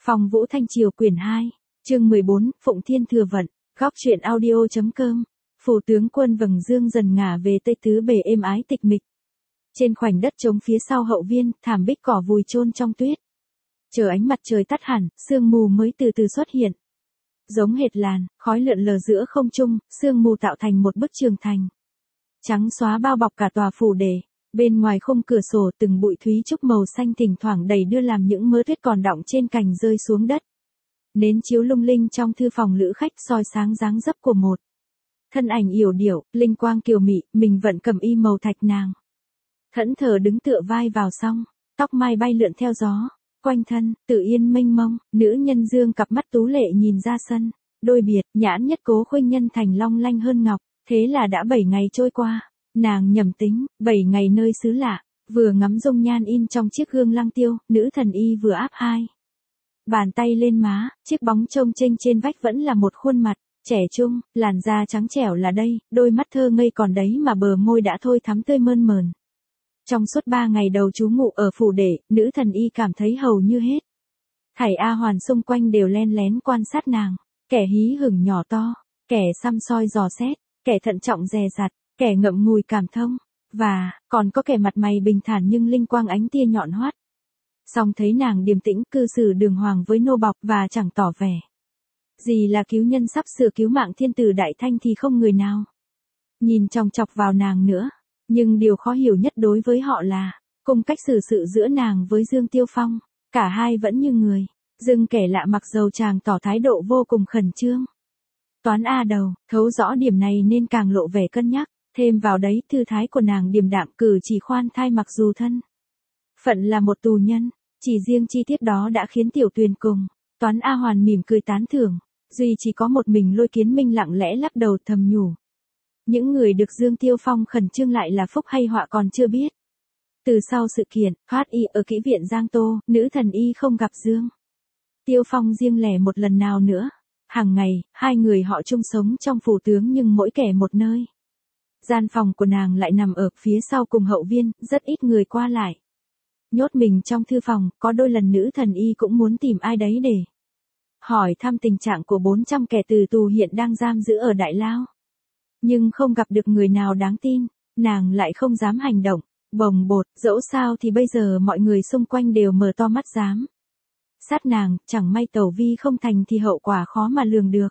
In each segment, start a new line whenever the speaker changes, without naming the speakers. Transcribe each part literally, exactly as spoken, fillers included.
Phong Vũ Thanh Triều quyển hai, chương mười bốn, Phụng Thiên Thừa Vận, góc truyện audio.com. Phủ tướng quân vầng dương dần ngả về tây tứ bề êm ái tịch mịch. Trên khoảnh đất trống phía sau hậu viên, thảm bích cỏ vùi chôn trong tuyết. Chờ ánh mặt trời tắt hẳn, sương mù mới từ từ xuất hiện. Giống hệt làn, khói lượn lờ giữa không trung, sương mù tạo thành một bức tường thành. Trắng xóa bao bọc cả tòa phủ đề. Bên ngoài khung cửa sổ từng bụi thúy trúc màu xanh thỉnh thoảng đầy đưa làm những mớ tuyết còn đọng trên cành rơi xuống đất. Nến chiếu lung linh trong thư phòng lữ khách soi sáng dáng dấp của một thân ảnh yểu điệu, linh quang kiều mị, mình vận cẩm y màu thạch nàng. Thẫn thờ đứng tựa vai vào song, tóc mai bay lượn theo gió, quanh thân, tự yên mênh mông, nữ nhân dương cặp mắt tú lệ nhìn ra sân, đôi biệt, nhãn nhất cố khuynh nhân thành long lanh hơn ngọc, thế là đã bảy ngày trôi qua. Nàng nhầm tính, bảy ngày nơi xứ lạ, vừa ngắm dung nhan in trong chiếc gương lăng tiêu, nữ thần y vừa áp hai bàn tay lên má, chiếc bóng trông chênh trên vách vẫn là một khuôn mặt, trẻ trung, làn da trắng trẻo là đây, đôi mắt thơ ngây còn đấy mà bờ môi đã thôi thắm tươi mơn mờn. Trong suốt ba ngày đầu trú ngụ ở phủ đệ, nữ thần y cảm thấy hầu như hết thảy A Hoàn xung quanh đều len lén quan sát nàng, kẻ hí hửng nhỏ to, kẻ săm soi dò xét, kẻ thận trọng dè dặt, kẻ ngậm ngùi cảm thông, và còn có kẻ mặt mày bình thản nhưng linh quang ánh tia nhọn hoắt. Song thấy nàng điềm tĩnh cư xử đường hoàng với nô bộc và chẳng tỏ vẻ gì là cứu nhân sắp sửa cứu mạng thiên tử đại thanh thì không người nào nhìn chòng chọc vào nàng nữa. Nhưng điều khó hiểu nhất đối với họ là cung cách xử sự giữa nàng với Dương Tiêu Phong, cả hai vẫn như người dưng kẻ lạ mặc dầu chàng tỏ thái độ vô cùng khẩn trương. Toán A đầu, thấu rõ điểm này nên càng lộ vẻ cân nhắc, thêm vào đấy thư thái của nàng điềm đạm cử chỉ khoan thai mặc dù thân phận là một tù nhân, chỉ riêng chi tiết đó đã khiến Tiểu Tuyền cùng Toán A Hoàn mỉm cười tán thưởng, duy chỉ có một mình Lôi Kiến Minh lặng lẽ lắc đầu thầm nhủ. Những người được Dương Tiêu Phong khẩn trương lại là phúc hay họa còn chưa biết. Từ sau sự kiện, thoát y ở kỹ viện Giang Tô, nữ thần y không gặp Dương Tiêu Phong riêng lẻ một lần nào nữa. Hàng ngày, hai người họ chung sống trong phủ tướng nhưng mỗi kẻ một nơi. Gian phòng của nàng lại nằm ở phía sau cùng hậu viên, rất ít người qua lại. Nhốt mình trong thư phòng, có đôi lần nữ thần y cũng muốn tìm ai đấy để hỏi thăm tình trạng của bốn trăm kẻ từ tù hiện đang giam giữ ở Đại Lao. Nhưng không gặp được người nào đáng tin, nàng lại không dám hành động, bồng bột, dẫu sao thì bây giờ mọi người xung quanh đều mở to mắt dám sát nàng, chẳng may tẩu vi không thành thì hậu quả khó mà lường được.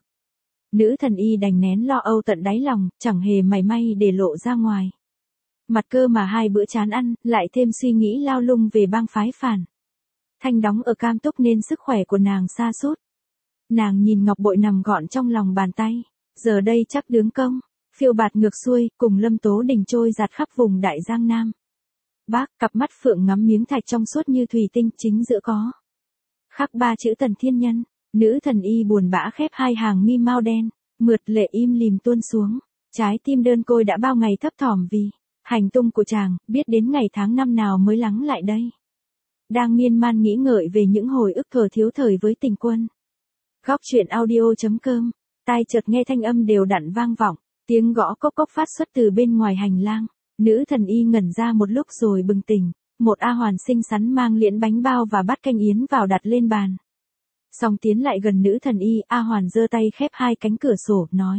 Nữ thần y đành nén lo âu tận đáy lòng, chẳng hề mảy may để lộ ra ngoài. Mặt cơ mà hai bữa chán ăn, lại thêm suy nghĩ lao lung về bang phái phản Thanh đóng ở Cam Túc nên sức khỏe của nàng sa sút. Nàng nhìn ngọc bội nằm gọn trong lòng bàn tay, giờ đây chắc đứng công, phiêu bạt ngược xuôi, cùng Lâm Tố Đình trôi giạt khắp vùng Đại Giang Nam. Bác, cặp mắt phượng ngắm miếng thạch trong suốt như thủy tinh, chính giữa có khắc ba chữ Tần Thiên Nhân. Nữ thần y buồn bã khép hai hàng mi mau đen, mượt lệ im lìm tuôn xuống. Trái tim đơn côi đã bao ngày thấp thỏm vì hành tung của chàng, biết đến ngày tháng năm nào mới lắng lại đây. Đang miên man nghĩ ngợi về những hồi ức thuở thiếu thời với tình quân. Góc truyện audio.com, tai chợt nghe thanh âm đều đặn vang vọng, tiếng gõ cốc cốc phát xuất từ bên ngoài hành lang. Nữ thần y ngẩn ra một lúc rồi bừng tỉnh, một A Hoàn xinh xắn mang liễn bánh bao và bát canh yến vào đặt lên bàn. Xong tiến lại gần nữ thần y, A Hoàn giơ tay khép hai cánh cửa sổ, nói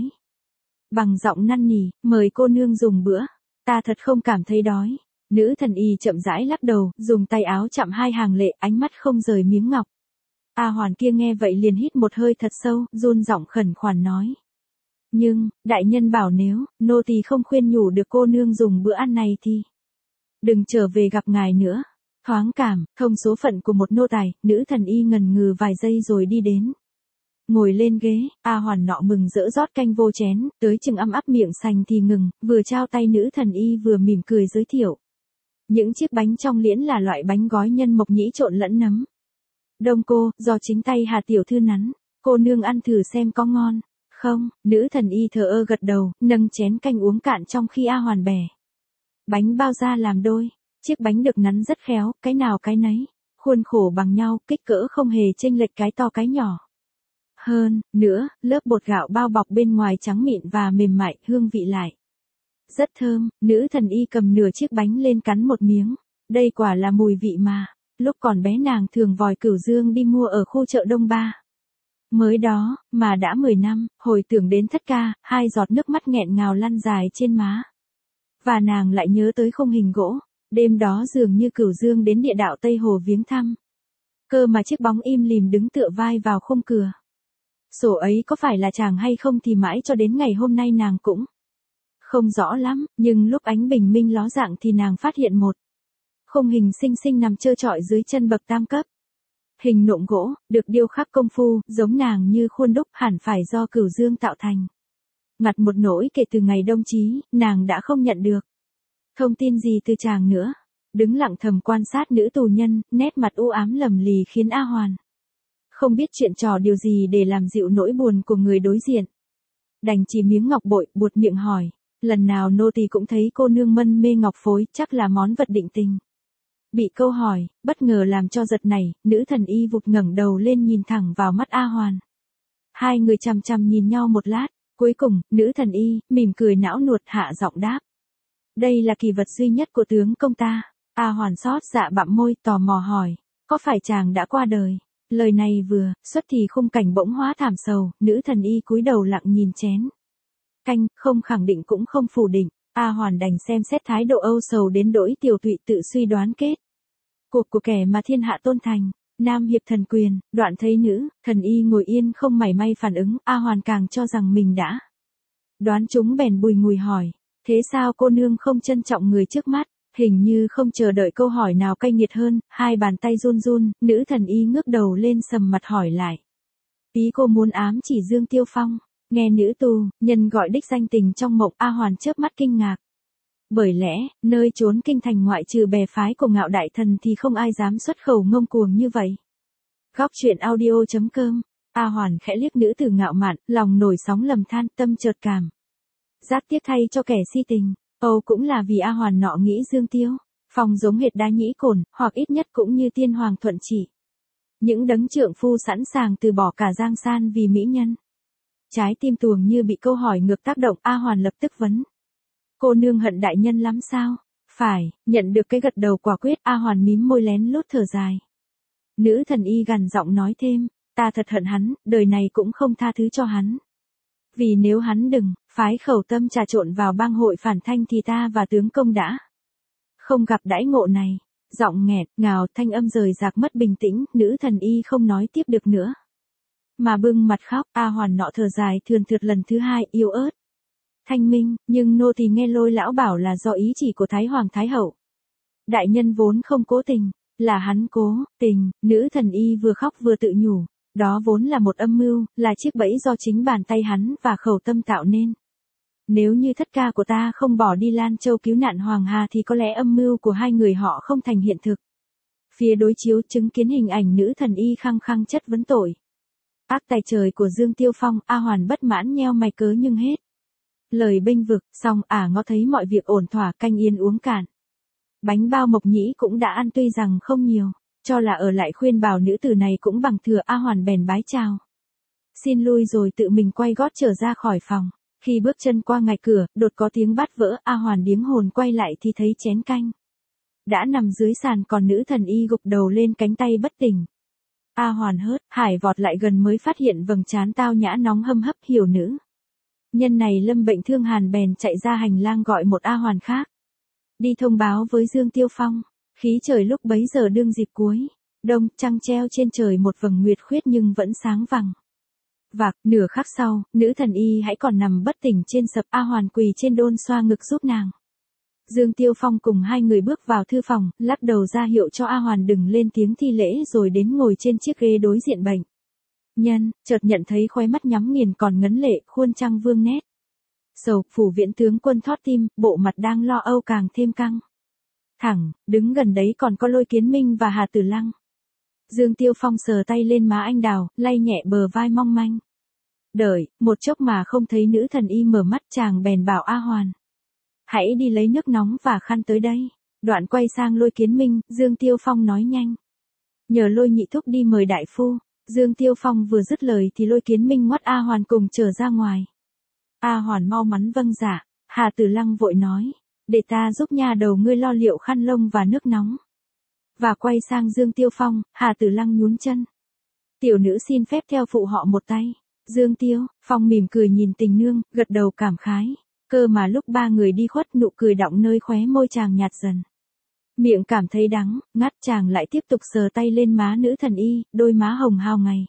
bằng giọng năn nỉ, mời cô nương dùng bữa, ta thật không cảm thấy đói. Nữ thần y chậm rãi lắc đầu, dùng tay áo chạm hai hàng lệ, ánh mắt không rời miếng ngọc. A Hoàn kia nghe vậy liền hít một hơi thật sâu, run giọng khẩn khoản nói. Nhưng, đại nhân bảo nếu, nô tỳ không khuyên nhủ được cô nương dùng bữa ăn này thì đừng trở về gặp ngài nữa. Thoáng cảm, thông số phận của một nô tài, nữ thần y ngần ngừ vài giây rồi đi đến. Ngồi lên ghế, A Hoàn nọ mừng rỡ rót canh vô chén, tới chừng ăm ắp miệng sành thì ngừng, vừa trao tay nữ thần y vừa mỉm cười giới thiệu. Những chiếc bánh trong liễn là loại bánh gói nhân mộc nhĩ trộn lẫn nấm đông cô, do chính tay Hà tiểu thư nắn, cô nương ăn thử xem có ngon không. Nữ thần y thờ ơ gật đầu, nâng chén canh uống cạn trong khi A Hoàn bẻ bánh bao ra làm đôi. Chiếc bánh được nắn rất khéo, cái nào cái nấy, khuôn khổ bằng nhau, kích cỡ không hề chênh lệch cái to cái nhỏ. Hơn nữa, lớp bột gạo bao bọc bên ngoài trắng mịn và mềm mại, hương vị lại rất thơm. Nữ thần y cầm nửa chiếc bánh lên cắn một miếng, đây quả là mùi vị mà lúc còn bé nàng thường vòi cửu dương đi mua ở khu chợ Đông Ba. Mới đó, mà đã mười năm, hồi tưởng đến thất ca, hai giọt nước mắt nghẹn ngào lăn dài trên má. Và nàng lại nhớ tới khung hình gỗ, đêm đó dường như cửu dương đến địa đạo Tây Hồ viếng thăm. Cơ mà chiếc bóng im lìm đứng tựa vai vào khung cửa. Sổ ấy có phải là chàng hay không thì mãi cho đến ngày hôm nay nàng cũng không rõ lắm, nhưng lúc ánh bình minh ló dạng thì nàng phát hiện một khung hình xinh xinh nằm trơ trọi dưới chân bậc tam cấp. Hình nộm gỗ, được điêu khắc công phu, giống nàng như khuôn đúc, hẳn phải do cửu dương tạo thành. Ngặt một nỗi kể từ ngày đông chí, nàng đã không nhận được thông tin gì từ chàng nữa. Đứng lặng thầm quan sát nữ tù nhân, nét mặt u ám lầm lì khiến A Hoàn không biết chuyện trò điều gì để làm dịu nỗi buồn của người đối diện. Đành chỉ miếng ngọc bội, buột miệng hỏi, lần nào nô tỳ cũng thấy cô nương mân mê ngọc phối, chắc là món vật định tình. Bị câu hỏi, bất ngờ làm cho giật nảy, nữ thần y vụt ngẩng đầu lên nhìn thẳng vào mắt A Hoàn. Hai người chằm chằm nhìn nhau một lát, cuối cùng, nữ thần y, mỉm cười não nuột hạ giọng đáp. Đây là kỳ vật duy nhất của tướng công ta. A Hoàn xót dạ bặm môi, tò mò hỏi, có phải chàng đã qua đời? Lời này vừa xuất thì khung cảnh bỗng hóa thảm sầu, nữ thần y cúi đầu lặng nhìn chén canh, không khẳng định cũng không phủ định. A Hoàn đành xem xét thái độ âu sầu đến đỗi tiểu tụy, tự suy đoán kết cuộc của kẻ mà thiên hạ tôn thành, nam hiệp thần quyền. Đoạn thấy nữ thần y ngồi yên không mảy may phản ứng, A Hoàn càng cho rằng mình đã đoán chúng, bèn bùi ngùi hỏi, thế sao cô nương không trân trọng người trước mắt? Hình như không chờ đợi câu hỏi nào cay nghiệt hơn, hai bàn tay run run, nữ thần y ngước đầu lên sầm mặt hỏi lại. Ý cô muốn ám chỉ Dương Tiêu Phong? Nghe nữ tù nhân gọi đích danh tình trong mộng, A Hoàn chớp mắt kinh ngạc. Bởi lẽ, nơi trốn kinh thành ngoại trừ bè phái của Ngạo đại thần thì không ai dám xuất khẩu ngông cuồng như vậy. Góc truyện audio chấm com. A Hoàn khẽ liếc nữ tử ngạo mạn, lòng nổi sóng lầm than, tâm chợt cảm giác tiếc thay cho kẻ si tình. Âu cũng là vì A Hoàn nọ nghĩ Dương Tiêu Phong giống hệt Đa Nhĩ Cổn, hoặc ít nhất cũng như Tiên Hoàng Thuận Trị. Những đấng trượng phu sẵn sàng từ bỏ cả giang san vì mỹ nhân. Trái tim tuồng như bị câu hỏi ngược tác động, A Hoàn lập tức vấn. Cô nương hận đại nhân lắm sao? Phải, nhận được cái gật đầu quả quyết, A Hoàn mím môi lén lút thở dài. Nữ thần y gằn giọng nói thêm, ta thật hận hắn, đời này cũng không tha thứ cho hắn. Vì nếu hắn đừng phái khẩu tâm trà trộn vào bang hội phản thanh thì ta và tướng công đã không gặp đãi ngộ này. Giọng nghẹt ngào, thanh âm rời rạc mất bình tĩnh, nữ thần y không nói tiếp được nữa, mà bưng mặt khóc. A Hoàn nọ thở dài thườn thượt lần thứ hai, yếu ớt. Thanh minh, nhưng nô thì nghe Lôi lão bảo là do ý chỉ của Thái Hoàng Thái Hậu. Đại nhân vốn không cố tình, là hắn cố tình. Nữ thần y vừa khóc vừa tự nhủ. Đó vốn là một âm mưu, là chiếc bẫy do chính bàn tay hắn và khẩu tâm tạo nên. Nếu như thất ca của ta không bỏ đi Lan Châu cứu nạn Hoàng Hà thì có lẽ âm mưu của hai người họ không thành hiện thực. Phía đối chiếu chứng kiến hình ảnh nữ thần y khăng khăng chất vấn tội ác tài trời của Dương Tiêu Phong, A Hoàn bất mãn nheo mày cớ nhưng hết lời bênh vực, xong ả ngó thấy mọi việc ổn thỏa, canh yên uống cạn. Bánh bao mộc nhĩ cũng đã ăn tuy rằng không nhiều. Cho là ở lại khuyên bảo nữ tử này cũng bằng thừa, A Hoàn bèn bái chào. Xin lui rồi tự mình quay gót trở ra khỏi phòng. Khi bước chân qua ngạch cửa, đột có tiếng bát vỡ, A Hoàn điếng hồn quay lại thì thấy chén canh đã nằm dưới sàn, còn nữ thần y gục đầu lên cánh tay bất tỉnh. A Hoàn hớt hải vọt lại gần mới phát hiện vầng trán tao nhã nóng hâm hấp, hiểu nữ nhân này lâm bệnh thương hàn, bèn chạy ra hành lang gọi một A Hoàn khác đi thông báo với Dương Tiêu Phong. Khí trời lúc bấy giờ đương dịp cuối đông, trăng treo trên trời một vầng nguyệt khuyết nhưng vẫn sáng vằng vạc. Nửa khắc sau, nữ thần y hãy còn nằm bất tỉnh trên sập. A Hoàn quỳ trên đôn xoa ngực giúp nàng. Dương Tiêu Phong cùng hai người bước vào thư phòng, lắc đầu ra hiệu cho A Hoàn đừng lên tiếng thi lễ, rồi đến ngồi trên chiếc ghế đối diện bệnh nhân. Chợt nhận thấy khóe mắt nhắm nghiền còn ngấn lệ, khuôn trăng vương nét sầu. Phủ Viễn tướng quân thót tim, bộ mặt đang lo âu càng thêm căng thẳng. Đứng gần đấy còn có Lôi Kiến Minh và Hà Tử Lăng. Dương Tiêu Phong sờ tay lên má anh đào, lay nhẹ bờ vai mong manh. Đợi một chốc mà không thấy nữ thần y mở mắt, chàng bèn bảo A Hoàn, hãy đi lấy nước nóng và khăn tới đây. Đoạn quay sang Lôi Kiến Minh, Dương Tiêu Phong nói nhanh, nhờ Lôi nhị thúc đi mời đại phu. Dương Tiêu Phong vừa dứt lời thì Lôi Kiến Minh ngoắt A Hoàn cùng trở ra ngoài. A Hoàn mau mắn vâng dạ. Hà Tử Lăng vội nói, để ta giúp nha đầu ngươi lo liệu khăn lông và nước nóng. và quay sang Dương Tiêu Phong, Hà Tử Lăng nhún chân. Tiểu nữ xin phép theo phụ họ một tay. Dương Tiêu, Phong mỉm cười nhìn tình nương, gật đầu cảm khái. Cơ mà lúc ba người đi khuất nụ cười đọng nơi khóe môi chàng nhạt dần. Miệng cảm thấy đắng, ngắt chàng lại tiếp tục sờ tay lên má nữ thần y, đôi má hồng hào ngày.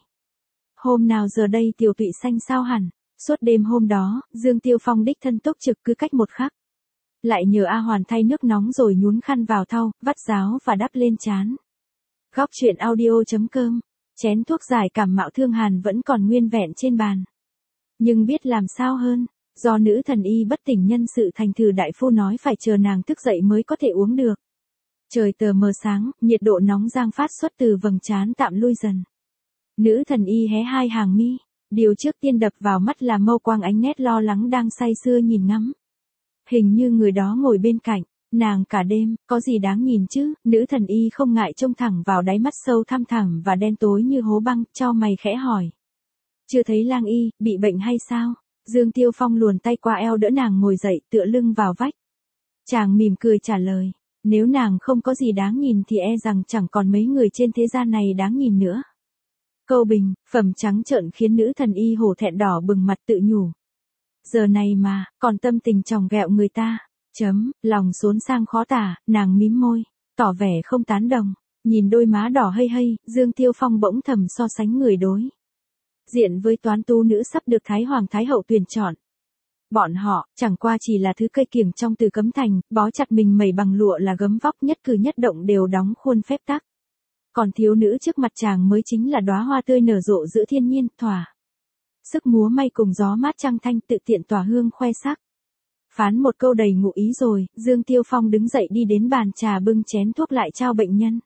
Hôm nào giờ đây tiểu tụy xanh sao hẳn. Suốt đêm hôm đó, Dương Tiêu Phong đích thân túc trực cứ cách một khắc. Lại nhờ A Hoàn thay nước nóng rồi nhún khăn vào thau, vắt ráo và đắp lên trán. Góc truyện audio.com. Chén thuốc giải cảm mạo thương hàn vẫn còn nguyên vẹn trên bàn. Nhưng biết làm sao hơn, do nữ thần y bất tỉnh nhân sự thành thử đại phu nói phải chờ nàng thức dậy mới có thể uống được. Trời tờ mờ sáng, nhiệt độ nóng giang phát xuất từ vầng trán tạm lui dần. Nữ thần y hé hai hàng mi, điều trước tiên đập vào mắt là mâu quang ánh nét lo lắng đang say sưa nhìn ngắm. Hình như người đó ngồi bên cạnh, nàng cả đêm, có gì đáng nhìn chứ, nữ thần y không ngại trông thẳng vào đáy mắt sâu thăm thẳm và đen tối như hố băng, cho mày khẽ hỏi. Chưa thấy lang y, bị bệnh hay sao? Dương Tiêu Phong luồn tay qua eo đỡ nàng ngồi dậy tựa lưng vào vách. Chàng mỉm cười trả lời, nếu nàng không có gì đáng nhìn thì e rằng chẳng còn mấy người trên thế gian này đáng nhìn nữa. Câu bình, phẩm trắng trợn khiến nữ thần y hổ thẹn đỏ bừng mặt tự nhủ. Giờ này mà, còn tâm tình chòng ghẹo người ta, chấm, lòng xốn sang khó tả, nàng mím môi, tỏ vẻ không tán đồng, nhìn đôi má đỏ hây hây, Dương Tiêu Phong bỗng thầm so sánh người đối diện với toán tu nữ sắp được Thái Hoàng Thái Hậu tuyển chọn. Bọn họ, chẳng qua chỉ là thứ cây kiểng trong Từ Cấm Thành, bó chặt mình mẩy bằng lụa là gấm vóc nhất cử nhất động đều đóng khuôn phép tắc. Còn thiếu nữ trước mặt chàng mới chính là đóa hoa tươi nở rộ giữa thiên nhiên, thỏa sức múa may cùng gió mát trăng thanh tự tiện tỏa hương khoe sắc. Phán một câu đầy ngụ ý rồi, Dương Tiêu Phong đứng dậy đi đến bàn trà bưng chén thuốc lại trao bệnh nhân.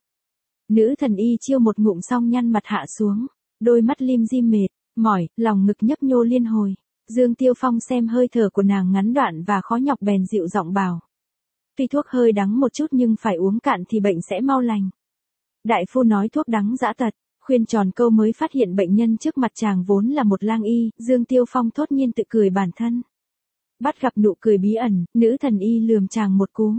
Nữ thần y chiêu một ngụm xong nhăn mặt hạ xuống, đôi mắt lim dim mệt, mỏi, lòng ngực nhấp nhô liên hồi. Dương Tiêu Phong xem hơi thở của nàng ngắn đoạn và khó nhọc bèn dịu giọng bảo. Tuy thuốc hơi đắng một chút nhưng phải uống cạn thì bệnh sẽ mau lành. Đại phu nói thuốc đắng dã tật, khuyên tròn câu mới phát hiện bệnh nhân trước mặt chàng vốn là một lang y, Dương Tiêu Phong thốt nhiên tự cười bản thân. Bắt gặp nụ cười bí ẩn, nữ thần y lườm chàng một cú.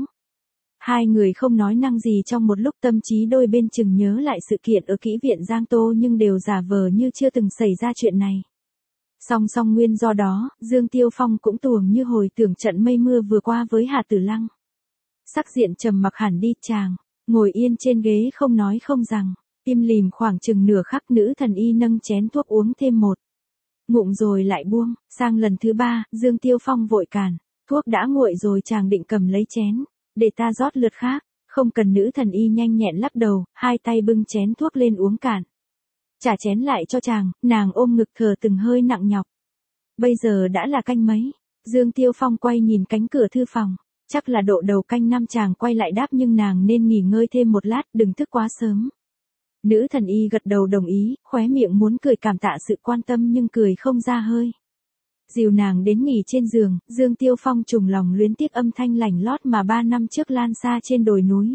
Hai người không nói năng gì trong một lúc, tâm trí đôi bên chừng nhớ lại sự kiện ở kỹ viện Giang Tô nhưng đều giả vờ như chưa từng xảy ra chuyện này. Song song nguyên do đó, Dương Tiêu Phong cũng tuồng như hồi tưởng trận mây mưa vừa qua với Hà Tử Lăng. Sắc diện trầm mặc hẳn đi, chàng ngồi yên trên ghế không nói không rằng, im lìm khoảng chừng nửa khắc. Nữ thần y nâng chén thuốc uống thêm một ngụm rồi lại buông. Sang lần thứ ba, Dương Tiêu Phong vội cản, thuốc đã nguội rồi, chàng định cầm lấy chén để ta rót lượt khác. Không cần, nữ thần y nhanh nhẹn lắc đầu, hai tay bưng chén thuốc lên uống cạn. Trả chén lại cho chàng, nàng ôm ngực thở từng hơi nặng nhọc. Bây giờ đã là canh mấy? Dương Tiêu Phong quay nhìn cánh cửa thư phòng. Chắc là độ đầu canh năm, chàng quay lại đáp, nhưng nàng nên nghỉ ngơi thêm một lát, đừng thức quá sớm. Nữ thần y gật đầu đồng ý, khóe miệng muốn cười cảm tạ sự quan tâm nhưng cười không ra hơi. Dìu nàng đến nghỉ trên giường, Dương Tiêu Phong trùng lòng luyến tiếc âm thanh lành lót mà ba năm trước lan xa trên đồi núi.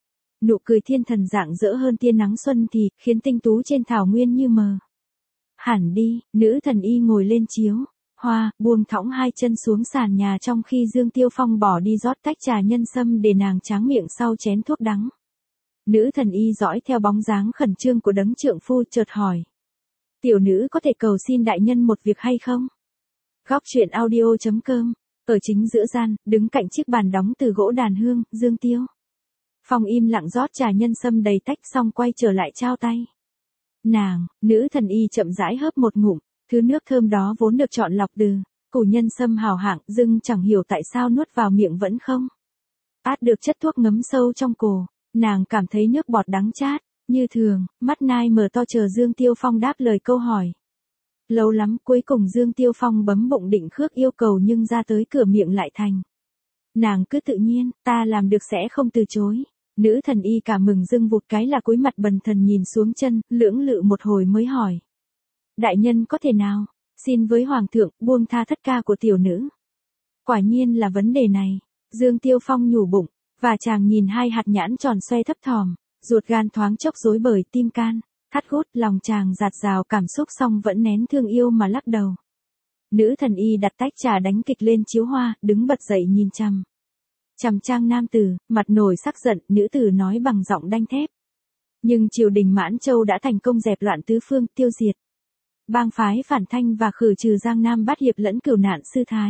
Nụ cười thiên thần rạng rỡ hơn tia nắng xuân thì, khiến tinh tú trên thảo nguyên như mờ hẳn đi. Nữ thần y ngồi lên chiếu hoa, buông thõng hai chân xuống sàn nhà trong khi Dương Tiêu Phong bỏ đi rót tách trà nhân sâm để nàng tráng miệng sau chén thuốc đắng. Nữ thần y dõi theo bóng dáng khẩn trương của đấng trượng phu chợt hỏi. Tiểu nữ có thể cầu xin đại nhân một việc hay không? Góc truyện audio.com. Ở chính giữa gian, đứng cạnh chiếc bàn đóng từ gỗ đàn hương, Dương Tiêu Phong im lặng rót trà nhân sâm đầy tách xong quay trở lại trao tay. Nàng, nữ thần y chậm rãi hớp một ngụm, thứ nước thơm đó vốn được chọn lọc từ củ nhân sâm hào hạng, dưng chẳng hiểu tại sao nuốt vào miệng vẫn không át được chất thuốc ngấm sâu trong cổ. Nàng cảm thấy nước bọt đắng chát, như thường, mắt nai mở to chờ Dương Tiêu Phong đáp lời câu hỏi. Lâu lắm, cuối cùng Dương Tiêu Phong bấm bụng định khước yêu cầu nhưng ra tới cửa miệng lại thành. Nàng cứ tự nhiên, ta làm được sẽ không từ chối. Nữ thần y cả mừng dưng vụt cái là cúi mặt bần thần nhìn xuống chân, lưỡng lự một hồi mới hỏi. Đại nhân có thể nào, xin với hoàng thượng, buông tha thất ca của tiểu nữ. Quả nhiên là vấn đề này, Dương Tiêu Phong nhủ bụng, và chàng nhìn hai hạt nhãn tròn xoe thấp thỏm, ruột gan thoáng chốc rối bời tim can, thắt gút, lòng chàng dạt dào cảm xúc xong vẫn nén thương yêu mà lắc đầu. Nữ thần y đặt tách trà đánh kịch lên chiếu hoa, đứng bật dậy nhìn chằm chằm trang nam tử, mặt nổi sắc giận, nữ tử nói bằng giọng đanh thép. Nhưng triều đình Mãn Châu đã thành công dẹp loạn tứ phương, tiêu diệt bang phái phản thanh và khử trừ Giang Nam Bát Hiệp lẫn Cửu Nạn Sư Thái.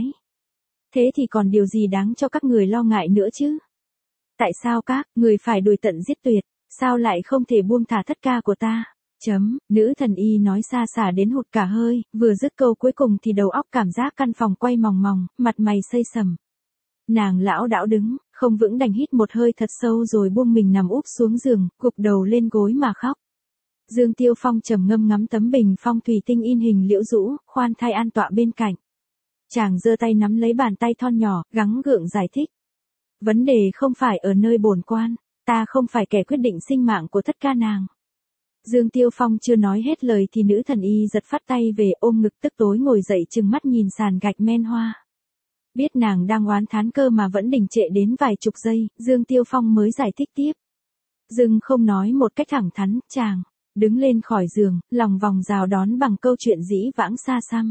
Thế thì còn điều gì đáng cho các người lo ngại nữa chứ? Tại sao các người phải đuổi tận giết tuyệt, sao lại không thể buông thả thất ca của ta? Chấm, nữ thần y nói xa xả đến hụt cả hơi, vừa dứt câu cuối cùng thì đầu óc cảm giác căn phòng quay mòng mòng, mặt mày xây sầm. Nàng lão đảo đứng, không vững đành hít một hơi thật sâu rồi buông mình nằm úp xuống giường, gục đầu lên gối mà khóc. Dương Tiêu Phong trầm ngâm ngắm tấm bình phong thủy tinh in hình liễu rũ, khoan thai an tọa bên cạnh. Chàng giơ tay nắm lấy bàn tay thon nhỏ, gắng gượng giải thích. Vấn đề không phải ở nơi bổn quan, ta không phải kẻ quyết định sinh mạng của thất ca nàng. Dương Tiêu Phong chưa nói hết lời thì nữ thần y giật phát tay về ôm ngực tức tối ngồi dậy trừng mắt nhìn sàn gạch men hoa. Biết nàng đang oán thán cơ mà vẫn đình trệ đến vài chục giây, Dương Tiêu Phong mới giải thích tiếp. Dương không nói một cách thẳng thắn, chàng đứng lên khỏi giường, lòng vòng rào đón bằng câu chuyện dĩ vãng xa xăm.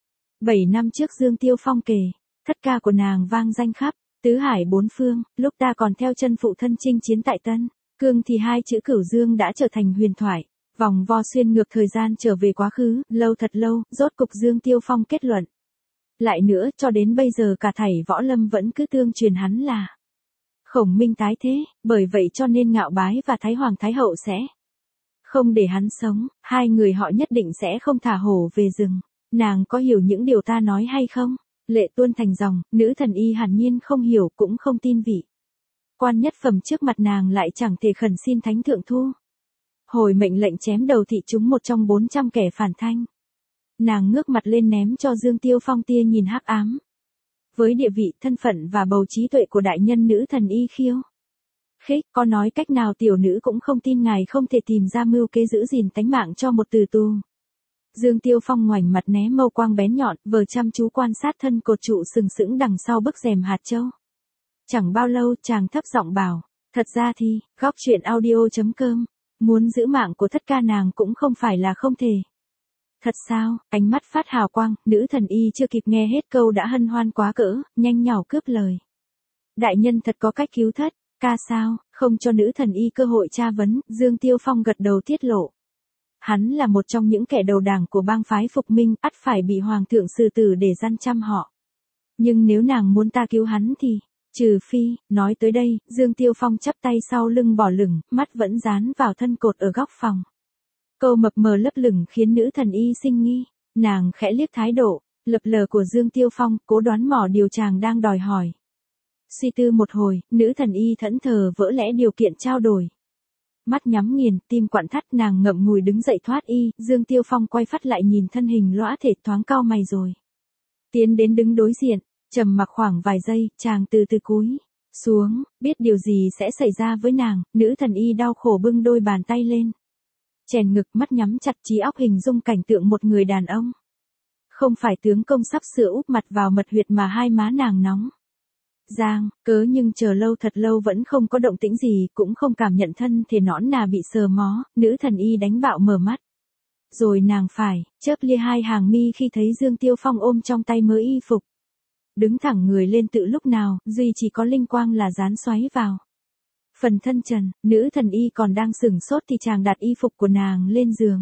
Bảy năm trước Dương Tiêu Phong kể, thất ca của nàng vang danh khắp tứ hải bốn phương, lúc ta còn theo chân phụ thân chinh chiến tại Tân Cương thì hai chữ Cửu Dương đã trở thành huyền thoại, vòng vo xuyên ngược thời gian trở về quá khứ, lâu thật lâu, rốt cục Dương Tiêu Phong kết luận. Lại nữa, cho đến bây giờ cả thảy võ lâm vẫn cứ tương truyền hắn là Khổng Minh tái thế, bởi vậy cho nên Ngạo Bái và Thái Hoàng Thái Hậu sẽ không để hắn sống, hai người họ nhất định sẽ không thả hổ về rừng. Nàng có hiểu những điều ta nói hay không? Lệ tuôn thành dòng, nữ thần y hẳn nhiên không hiểu cũng không tin vị quan nhất phẩm trước mặt nàng lại chẳng thể khẩn xin thánh thượng thu hồi mệnh lệnh chém đầu thị chúng một trong bốn trăm kẻ phản thanh. Nàng ngước mặt lên ném cho Dương Tiêu Phong tia nhìn hắc ám. Với địa vị, thân phận và bầu trí tuệ của đại nhân nữ thần y khiêu khích, có nói cách nào tiểu nữ cũng không tin ngài không thể tìm ra mưu kế giữ gìn tánh mạng cho một từ tù. Dương Tiêu Phong ngoảnh mặt né mâu quang bén nhọn, vờ chăm chú quan sát thân cột trụ sừng sững đằng sau bức rèm hạt châu. Chẳng bao lâu chàng thấp giọng bảo, thật ra thì, góc truyện audio chấm com, muốn giữ mạng của thất ca nàng cũng không phải là không thể. Thật sao? Ánh mắt phát hào quang, nữ thần y chưa kịp nghe hết câu đã hân hoan quá cỡ, nhanh nhỏ cướp lời. Đại nhân thật có cách cứu thất, ca sao? Không cho nữ thần y cơ hội tra vấn, Dương Tiêu Phong gật đầu tiết lộ. Hắn là một trong những kẻ đầu đảng của bang phái Phục Minh, ắt phải bị hoàng thượng xử tử để gian chăm họ. Nhưng nếu nàng muốn ta cứu hắn thì, trừ phi, nói tới đây, Dương Tiêu Phong chắp tay sau lưng bỏ lửng, mắt vẫn dán vào thân cột ở góc phòng. Câu mập mờ lấp lửng khiến nữ thần y sinh nghi, nàng khẽ liếc thái độ lập lờ của Dương Tiêu Phong, cố đoán mò điều chàng đang đòi hỏi. Suy tư một hồi, nữ thần y thẫn thờ vỡ lẽ điều kiện trao đổi. Mắt nhắm nghiền, tim quặn thắt, nàng ngậm ngùi đứng dậy thoát y, Dương Tiêu Phong quay phát lại nhìn thân hình lõa thể thoáng cau mày rồi tiến đến đứng đối diện, trầm mặc khoảng vài giây, chàng từ từ cúi xuống, biết điều gì sẽ xảy ra với nàng, nữ thần y đau khổ bưng đôi bàn tay lên, chèn ngực, mắt nhắm chặt, trí óc hình dung cảnh tượng một người đàn ông. Không phải tướng công sắp sửa úp mặt vào mật huyệt mà hai má nàng nóng Giang, cớ nhưng chờ lâu thật lâu vẫn không có động tĩnh gì, cũng không cảm nhận thân thể nõn nà bị sờ mó, nữ thần y đánh bạo mở mắt. Rồi nàng phải, chớp lia hai hàng mi khi thấy Dương Tiêu Phong ôm trong tay mớ y phục. Đứng thẳng người lên tự lúc nào, duy chỉ có linh quang là dán xoáy vào phần thân trần, nữ thần y còn đang sửng sốt thì chàng đặt y phục của nàng lên giường.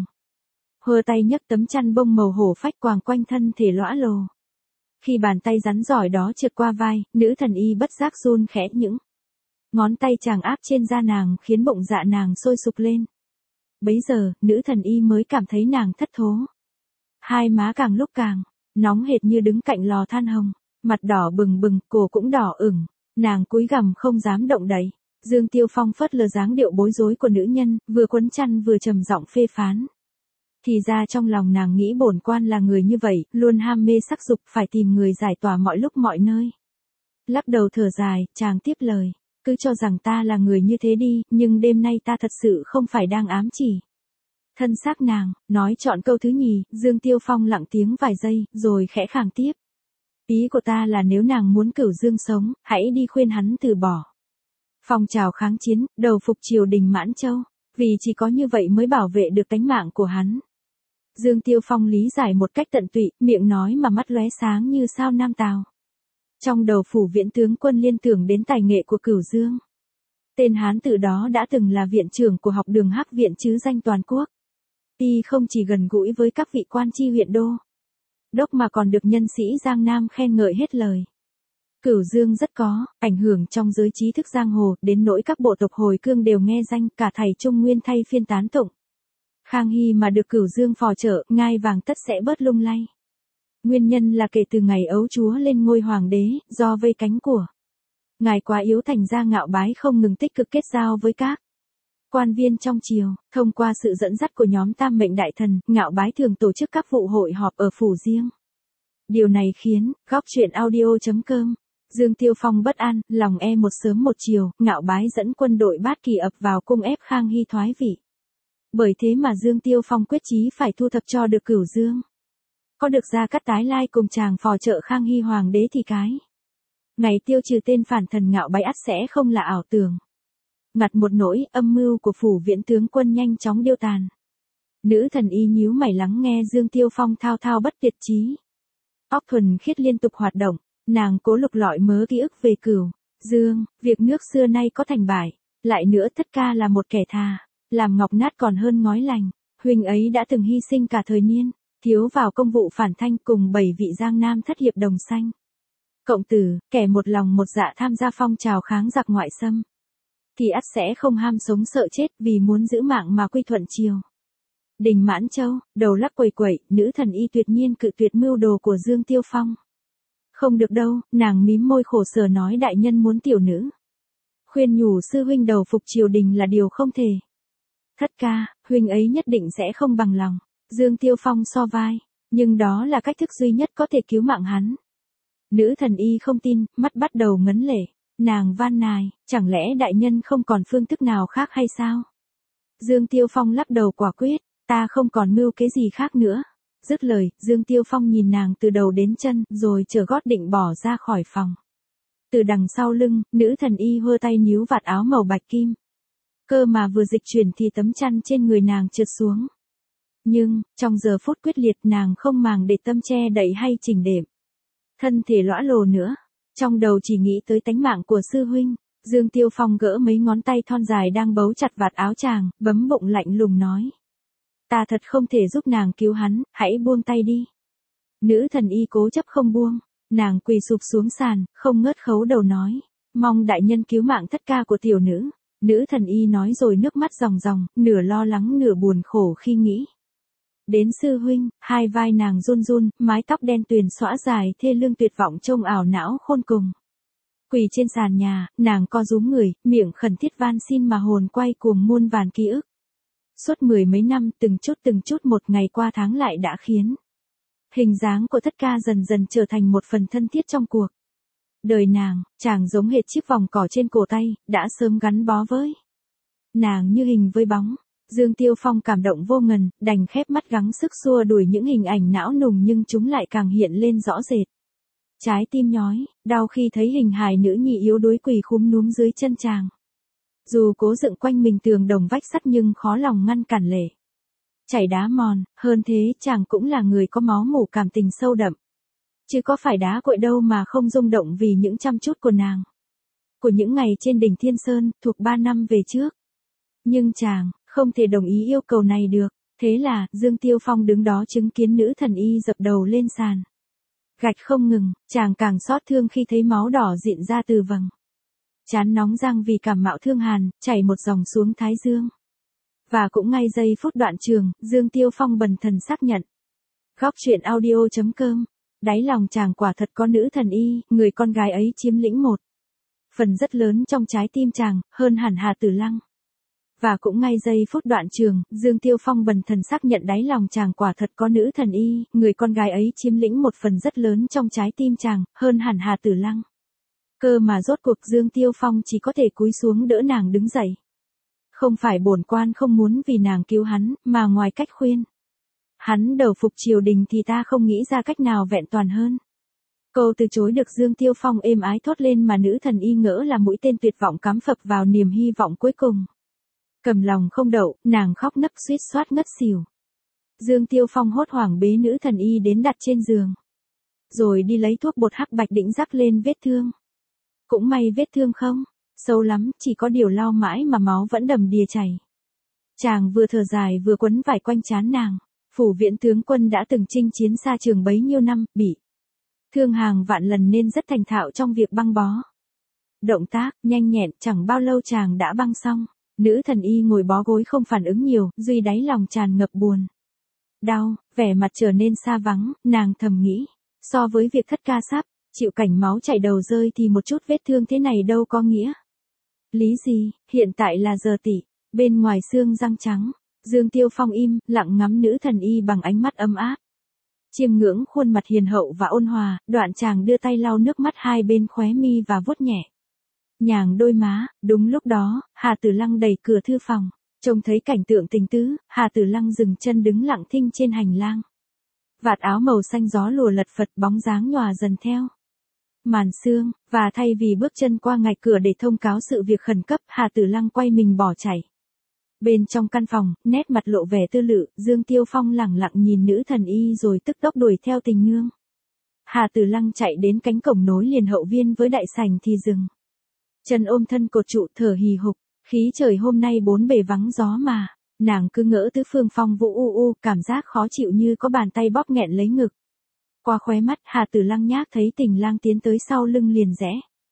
Hơ tay nhấc tấm chăn bông màu hổ phách quàng quanh thân thể lõa lồ. Khi bàn tay rắn giỏi đó trượt qua vai, nữ thần y bất giác run khẽ những ngón tay chàng áp trên da nàng khiến bụng dạ nàng sôi sục lên. Bấy giờ, nữ thần y mới cảm thấy nàng thất thố. Hai má càng lúc càng nóng hệt như đứng cạnh lò than hồng, mặt đỏ bừng bừng, cổ cũng đỏ ửng, nàng cúi gằm không dám động đậy. Dương Tiêu Phong phớt lờ dáng điệu bối rối của nữ nhân, vừa quấn chăn vừa trầm giọng phê phán. Thì ra trong lòng nàng nghĩ bổn quan là người như vậy, luôn ham mê sắc dục, phải tìm người giải tỏa mọi lúc mọi nơi. Lắc đầu thở dài, chàng tiếp lời, cứ cho rằng ta là người như thế đi, nhưng đêm nay ta thật sự không phải đang ám chỉ thân xác nàng. Nói chọn câu thứ nhì, Dương Tiêu Phong lặng tiếng vài giây, rồi khẽ khàng tiếp. Ý của ta là nếu nàng muốn Cửu Dương sống, hãy đi khuyên hắn từ bỏ phong trào kháng chiến, đầu phục triều đình Mãn Châu, vì chỉ có như vậy mới bảo vệ được tánh mạng của hắn. Dương Tiêu Phong lý giải một cách tận tụy, miệng nói mà mắt lóe sáng như sao Nam Tào. Trong đầu phủ Viễn tướng quân liên tưởng đến tài nghệ của Cửu Dương. Tên hán tử đó đã từng là viện trưởng của học đường Hắc viện chứ danh toàn quốc. Y không chỉ gần gũi với các vị quan tri huyện đô đốc mà còn được nhân sĩ Giang Nam khen ngợi hết lời. Cửu Dương rất có ảnh hưởng trong giới trí thức giang hồ, đến nỗi các bộ tộc hồi cương đều nghe danh, cả thầy Trung Nguyên thay phiên tán tụng. Khang Hy mà được Cửu Dương phò trợ, ngai vàng tất sẽ bớt lung lay. Nguyên nhân là kể từ ngày ấu chúa lên ngôi hoàng đế, do vây cánh của ngài quá yếu thành ra Ngạo Bái không ngừng tích cực kết giao với các quan viên trong triều. Thông qua sự dẫn dắt của nhóm Tam Mệnh Đại Thần, Ngạo Bái thường tổ chức các vụ hội họp ở phủ riêng. Điều này khiến góc truyện audio chấm com Dương Tiêu Phong bất an, lòng e một sớm một chiều, Ngạo Bái dẫn quân đội bát kỳ ập vào cung ép Khang Hy thoái vị. Bởi thế mà Dương Tiêu Phong quyết chí phải thu thập cho được Cửu Dương. Có được Gia Cát tái lai cùng chàng phò trợ Khang Hy hoàng đế thì cái ngày tiêu trừ tên phản thần Ngạo Bái ắt sẽ không là ảo tưởng. Ngặt một nỗi, âm mưu của phủ viễn tướng quân nhanh chóng điêu tàn. Nữ thần y nhíu mày lắng nghe Dương Tiêu Phong thao thao bất tuyệt chí. Óc thuần khiết liên tục hoạt động, nàng cố lục lọi mớ ký ức về Cửu Dương, việc nước xưa nay có thành bại, lại nữa Thất Ca là một kẻ thà, làm ngọc nát còn hơn ngói lành, huynh ấy đã từng hy sinh cả thời niên, thiếu vào công vụ phản thanh cùng bảy vị Giang Nam thất hiệp đồng xanh. Cộng tử, kẻ một lòng một dạ tham gia phong trào kháng giặc ngoại xâm, thì ắt sẽ không ham sống sợ chết vì muốn giữ mạng mà quy thuận triều. Đình Mãn Châu, đầu lắc quẩy quẩy, nữ thần y tuyệt nhiên cự tuyệt mưu đồ của Dương Tiêu Phong. Không được đâu, nàng mím môi khổ sở nói đại nhân muốn tiểu nữ khuyên nhủ sư huynh đầu phục triều đình là điều không thể. Thất ca, huynh ấy nhất định sẽ không bằng lòng. Dương Tiêu Phong so vai, nhưng đó là cách thức duy nhất có thể cứu mạng hắn. Nữ thần y không tin, mắt bắt đầu ngấn lệ. Nàng van nài, chẳng lẽ đại nhân không còn phương thức nào khác hay sao? Dương Tiêu Phong lắc đầu quả quyết, ta không còn mưu kế gì khác nữa. Dứt lời, Dương Tiêu Phong nhìn nàng từ đầu đến chân, rồi trở gót định bỏ ra khỏi phòng. Từ đằng sau lưng, nữ thần y hơ tay níu vạt áo màu bạch kim. Cơ mà vừa dịch chuyển thì tấm chăn trên người nàng trượt xuống. Nhưng, trong giờ phút quyết liệt nàng không màng để tâm che đậy hay chỉnh đệm thân thể lõa lồ nữa. Trong đầu chỉ nghĩ tới tánh mạng của sư huynh. Dương Tiêu Phong gỡ mấy ngón tay thon dài đang bấu chặt vạt áo chàng, bấm bụng lạnh lùng nói. Ta thật không thể giúp nàng cứu hắn, hãy buông tay đi. Nữ thần y cố chấp không buông, nàng quỳ sụp xuống sàn, không ngớt khấu đầu nói. Mong đại nhân cứu mạng Thất Ca của tiểu nữ. Nữ thần y nói rồi nước mắt ròng ròng, nửa lo lắng nửa buồn khổ khi nghĩ đến sư huynh. Hai vai nàng run run, mái tóc đen tuyền xõa dài thê lương tuyệt vọng trông ảo não khôn cùng. Quỳ trên sàn nhà, nàng co rúm người, miệng khẩn thiết van xin mà hồn quay cuồng muôn vàn ký ức. Suốt mười mấy năm, từng chút từng chút một ngày qua tháng lại đã khiến hình dáng của Thất Ca dần dần trở thành một phần thân thiết trong cuộc đời nàng. Chàng giống hệt chiếc vòng cỏ trên cổ tay, đã sớm gắn bó với nàng như hình với bóng. Dương Tiêu Phong cảm động vô ngần, đành khép mắt gắng sức xua đuổi những hình ảnh não nùng nhưng chúng lại càng hiện lên rõ rệt. Trái tim nhói, đau khi thấy hình hài nữ nhi yếu đuối quỳ khúm núm dưới chân chàng. Dù cố dựng quanh mình tường đồng vách sắt nhưng khó lòng ngăn cản lệ chảy đá mòn, hơn thế chàng cũng là người có máu mủ cảm tình sâu đậm. Chứ có phải đá cội đâu mà không rung động vì những chăm chút của nàng. Của những ngày trên đỉnh Thiên Sơn, thuộc ba năm về trước. Nhưng chàng, không thể đồng ý yêu cầu này được. Thế là, Dương Tiêu Phong đứng đó chứng kiến nữ thần y dập đầu lên sàn gạch không ngừng, chàng càng xót thương khi thấy máu đỏ dịn ra từ vầng trán nóng rang vì cảm mạo thương hàn, chảy một dòng xuống thái dương. Và cũng ngay giây phút đoạn trường, Dương Tiêu Phong bần thần xác nhận. Góc truyện audio chấm com, đáy lòng chàng quả thật có nữ thần y, người con gái ấy chiếm lĩnh một phần rất lớn trong trái tim chàng, hơn hẳn Hà Tử Lăng. Và cũng ngay giây phút đoạn trường, Dương Tiêu Phong bần thần xác nhận đáy lòng chàng quả thật có nữ thần y, người con gái ấy chiếm lĩnh một phần rất lớn trong trái tim chàng, hơn hẳn Hà Tử Lăng. Cơ mà rốt cuộc Dương Tiêu Phong chỉ có thể cúi xuống đỡ nàng đứng dậy. Không phải bổn quan không muốn vì nàng cứu hắn, mà ngoài cách khuyên hắn đầu phục triều đình thì ta không nghĩ ra cách nào vẹn toàn hơn. Câu từ chối được Dương Tiêu Phong êm ái thốt lên mà nữ thần y ngỡ là mũi tên tuyệt vọng cắm phập vào niềm hy vọng cuối cùng. Cầm lòng không đậu, nàng khóc nấc suýt soát ngất xỉu. Dương Tiêu Phong hốt hoảng bế nữ thần y đến đặt trên giường. Rồi đi lấy thuốc bột hắc bạch đĩnh rắc lên vết thương. Cũng may vết thương không Sâu lắm, chỉ có điều lau mãi mà máu vẫn đầm đìa chảy. Chàng vừa thở dài vừa quấn vải quanh trán nàng. Phủ Viễn tướng quân đã từng chinh chiến xa trường bấy nhiêu năm, bị thương hàng vạn lần nên rất thành thạo trong việc băng bó. Động tác, nhanh nhẹn, chẳng bao lâu chàng đã băng xong. Nữ thần y ngồi bó gối không phản ứng nhiều, duy đáy lòng tràn ngập buồn. Đau, vẻ mặt trở nên xa vắng, nàng thầm nghĩ. So với việc thất ca sắp, chịu cảnh máu chảy đầu rơi thì một chút vết thương thế này đâu có nghĩa. Lý gì, hiện tại là giờ tỉ, bên ngoài xương răng trắng. Dương Tiêu Phong im, lặng ngắm nữ thần y bằng ánh mắt ấm áp. Chiêm ngưỡng khuôn mặt hiền hậu và ôn hòa, đoạn chàng đưa tay lau nước mắt hai bên khóe mi và vuốt nhẹ nhàng đôi má. Đúng lúc đó, Hà Tử Lăng đẩy cửa thư phòng, trông thấy cảnh tượng tình tứ, Hà Tử Lăng dừng chân đứng lặng thinh trên hành lang. Vạt áo màu xanh gió lùa lật phật, bóng dáng nhòa dần theo màn sương, và thay vì bước chân qua ngạch cửa để thông cáo sự việc khẩn cấp, Hà Tử Lăng quay mình bỏ chạy. Bên trong căn phòng, nét mặt lộ vẻ tư lự, Dương Tiêu Phong lẳng lặng nhìn nữ thần y rồi tức tốc đuổi theo tình nương. Hà Tử Lăng chạy đến cánh cổng nối liền hậu viên với đại sảnh thì dừng. Chân ôm thân cột trụ thở hì hục, khí trời hôm nay bốn bề vắng gió mà, nàng cứ ngỡ tứ phương phong vũ u u, cảm giác khó chịu như có bàn tay bóp nghẹn lấy ngực. Qua khóe mắt, Hà Tử Lăng nhác thấy Tình Lang tiến tới sau lưng liền rẽ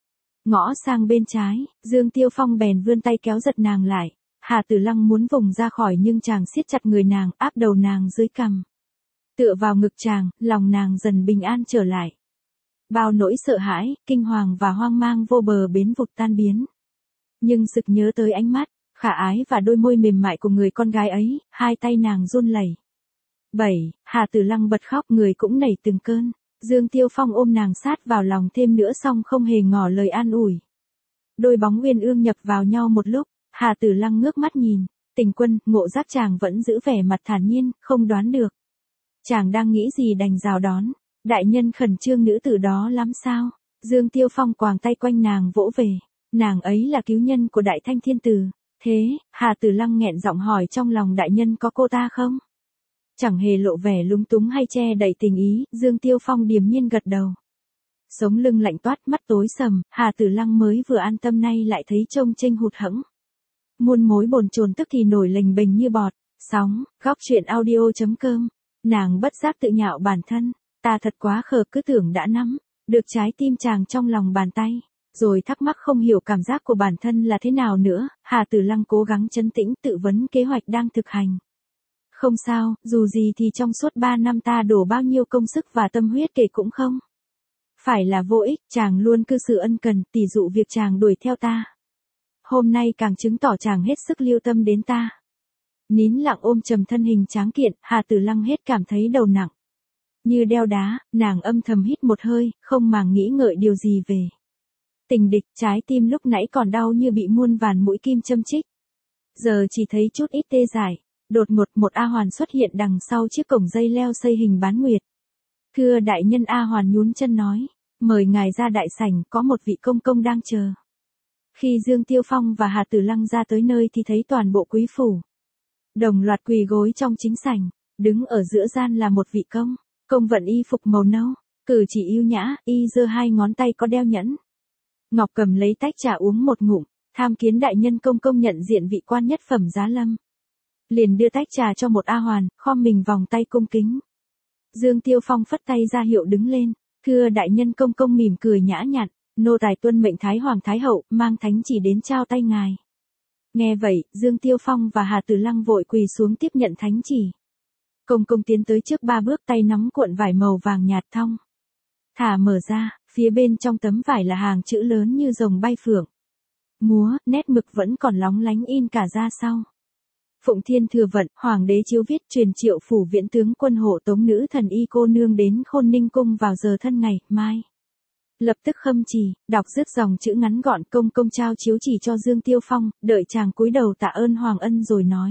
ngõ sang bên trái, Dương Tiêu Phong bèn vươn tay kéo giật nàng lại. Hà Tử Lăng muốn vùng ra khỏi nhưng chàng siết chặt người nàng, áp đầu nàng dưới cằm. Tựa vào ngực chàng, lòng nàng dần bình an trở lại. Bao nỗi sợ hãi, kinh hoàng và hoang mang vô bờ bến vụt tan biến. Nhưng sực nhớ tới ánh mắt, khả ái và đôi môi mềm mại của người con gái ấy, hai tay nàng run lẩy. Bảy, Hà Tử Lăng bật khóc, người cũng nảy từng cơn. Dương Tiêu Phong ôm nàng sát vào lòng thêm nữa xong không hề ngỏ lời an ủi. Đôi bóng uyên ương nhập vào nhau một lúc. Hà Tử Lăng ngước mắt nhìn, Tình Quân, ngộ giác chàng vẫn giữ vẻ mặt thản nhiên, không đoán được. Chàng đang nghĩ gì đành rào đón, đại nhân khẩn trương nữ tử đó lắm sao? Dương Tiêu Phong quàng tay quanh nàng vỗ về, nàng ấy là cứu nhân của Đại Thanh Thiên Tử. Thế, Hà Tử Lăng nghẹn giọng hỏi trong lòng đại nhân có cô ta không? Chẳng hề lộ vẻ lúng túng hay che đậy tình ý, Dương Tiêu Phong điềm nhiên gật đầu. Sống lưng lạnh toát, mắt tối sầm, Hà Tử Lăng mới vừa an tâm nay lại thấy trông chênh hụt hẫng. Muôn mối bồn chồn tức thì nổi lềnh bềnh như bọt, sóng, góc truyện audio chấm com. Nàng bất giác tự nhạo bản thân, ta thật quá khờ, cứ tưởng đã nắm được trái tim chàng trong lòng bàn tay, rồi thắc mắc không hiểu cảm giác của bản thân là thế nào nữa. Hà Tử Lăng cố gắng trấn tĩnh tự vấn kế hoạch đang thực hành. Không sao, dù gì thì trong suốt ba năm ta đổ bao nhiêu công sức và tâm huyết kể cũng không phải là vô ích, chàng luôn cư xử ân cần, tỉ dụ việc chàng đuổi theo ta. Hôm nay càng chứng tỏ chàng hết sức lưu tâm đến ta. Nín lặng ôm trầm thân hình tráng kiện, Hà Tử Lăng hết cảm thấy đầu nặng như đeo đá, nàng âm thầm hít một hơi, không màng nghĩ ngợi điều gì về tình địch. Trái tim lúc nãy còn đau như bị muôn vàn mũi kim châm chích, giờ chỉ thấy chút ít tê dại. Đột ngột một A Hoàn xuất hiện đằng sau chiếc cổng dây leo xây hình bán nguyệt. Thưa đại nhân, A Hoàn nhún chân nói, mời ngài ra đại sảnh, có một vị công công đang chờ. Khi Dương Tiêu Phong và Hà Tử Lăng ra tới nơi thì thấy toàn bộ quý phủ đồng loạt quỳ gối trong chính sảnh, đứng ở giữa gian là một vị công, công vận y phục màu nâu, cử chỉ yêu nhã, y giơ hai ngón tay có đeo nhẫn ngọc cầm lấy tách trà uống một ngụm, tham kiến đại nhân. Công công nhận diện vị quan nhất phẩm giá lâm, liền đưa tách trà cho một A Hoàn, khom mình vòng tay cung kính. Dương Tiêu Phong phất tay ra hiệu đứng lên, thưa đại nhân. Công công mỉm cười nhã nhặn, nô tài tuân mệnh Thái Hoàng Thái Hậu, mang thánh chỉ đến trao tay ngài. Nghe vậy, Dương Tiêu Phong và Hà Tử Lăng vội quỳ xuống tiếp nhận thánh chỉ. Công công tiến tới trước ba bước, tay nắm cuộn vải màu vàng nhạt thong thả mở ra, phía bên trong tấm vải là hàng chữ lớn như rồng bay phượng múa, nét mực vẫn còn lóng lánh in cả ra sau. Phụng Thiên Thừa Vận, Hoàng đế chiếu viết truyền triệu Phủ Viễn tướng quân hộ tống nữ thần y cô nương đến Khôn Ninh cung vào giờ thân ngày mai. Lập tức khâm trì, đọc dứt dòng chữ ngắn gọn, công công trao chiếu chỉ cho Dương Tiêu Phong, đợi chàng cúi đầu tạ ơn hoàng ân rồi nói.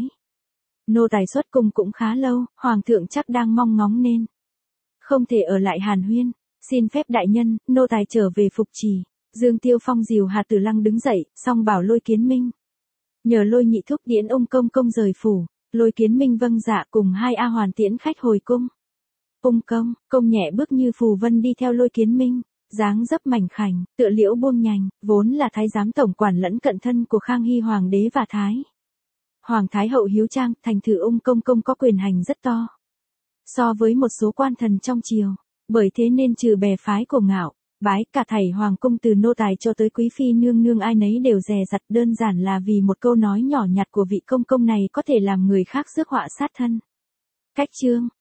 Nô tài xuất cung cũng khá lâu, hoàng thượng chắc đang mong ngóng nên không thể ở lại hàn huyên, xin phép đại nhân, nô tài trở về phục trì. Dương Tiêu Phong dìu Hà Tử Lăng đứng dậy, xong bảo Lôi Kiến Minh nhờ Lôi nhị thúc điễn ông công công rời phủ. Lôi Kiến Minh vâng dạ, cùng hai A Hoàn tiễn khách hồi cung. Ung công, công nhẹ bước như phù vân đi theo Lôi Kiến Minh. Dáng dấp mảnh khảnh, tựa liễu buông nhành, vốn là thái giám tổng quản lẫn cận thân của Khang Hy hoàng đế và thái Hoàng thái hậu hiếu trang, thành thử ung công công có quyền hành rất to. So với một số quan thần trong triều, bởi thế nên trừ bè phái của Ngạo, Bái, cả thảy hoàng cung từ nô tài cho tới quý phi nương nương ai nấy đều dè dặt, đơn giản là vì một câu nói nhỏ nhặt của vị công công này có thể làm người khác rước họa sát thân. Cách chương